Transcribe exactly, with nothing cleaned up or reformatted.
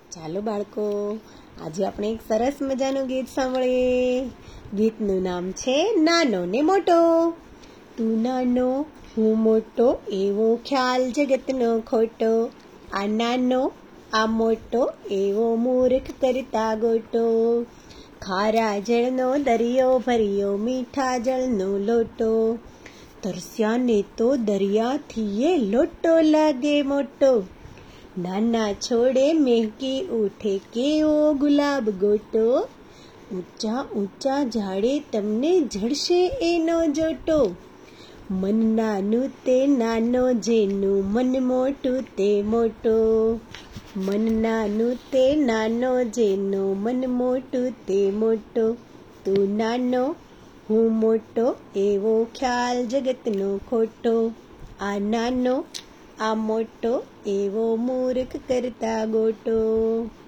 ચાલો બાળકો, આજે આપણે એક સરસ મજાનું ગીત સાંભળીએ. ગીતનું નામ છે નાનો ને મોટો. તું નાનો હું મોટો, એવો ખ્યાલ જગતનો ખોટો. આ નાનો આ મોટો, એવો મૂર્ખ કરતા ગોટો. ખારા જળનો દરિયો ભર્યો, મીઠા જળનો લોટો. તરસ્યાને તો દરિયાથી એ લોટો લાગે મોટો. નાના છોડે મહેકી ઉઠે કેવો ગુલાબ ગોટો. ઊંચા ઊંચા ઝાડે તમને જડશે એનો જોટો. મન નાનું તે નાનો, જેનું મન મોટું તે મોટો. મન નાનું તે નાનો, જેનું મન મોટું તે મોટો. તું નાનો હું મોટો, એવો ખ્યાલ જગતનો ખોટો. આ નાનો આ મોટો, એવો મૂર્ખ કરતા ગોટો.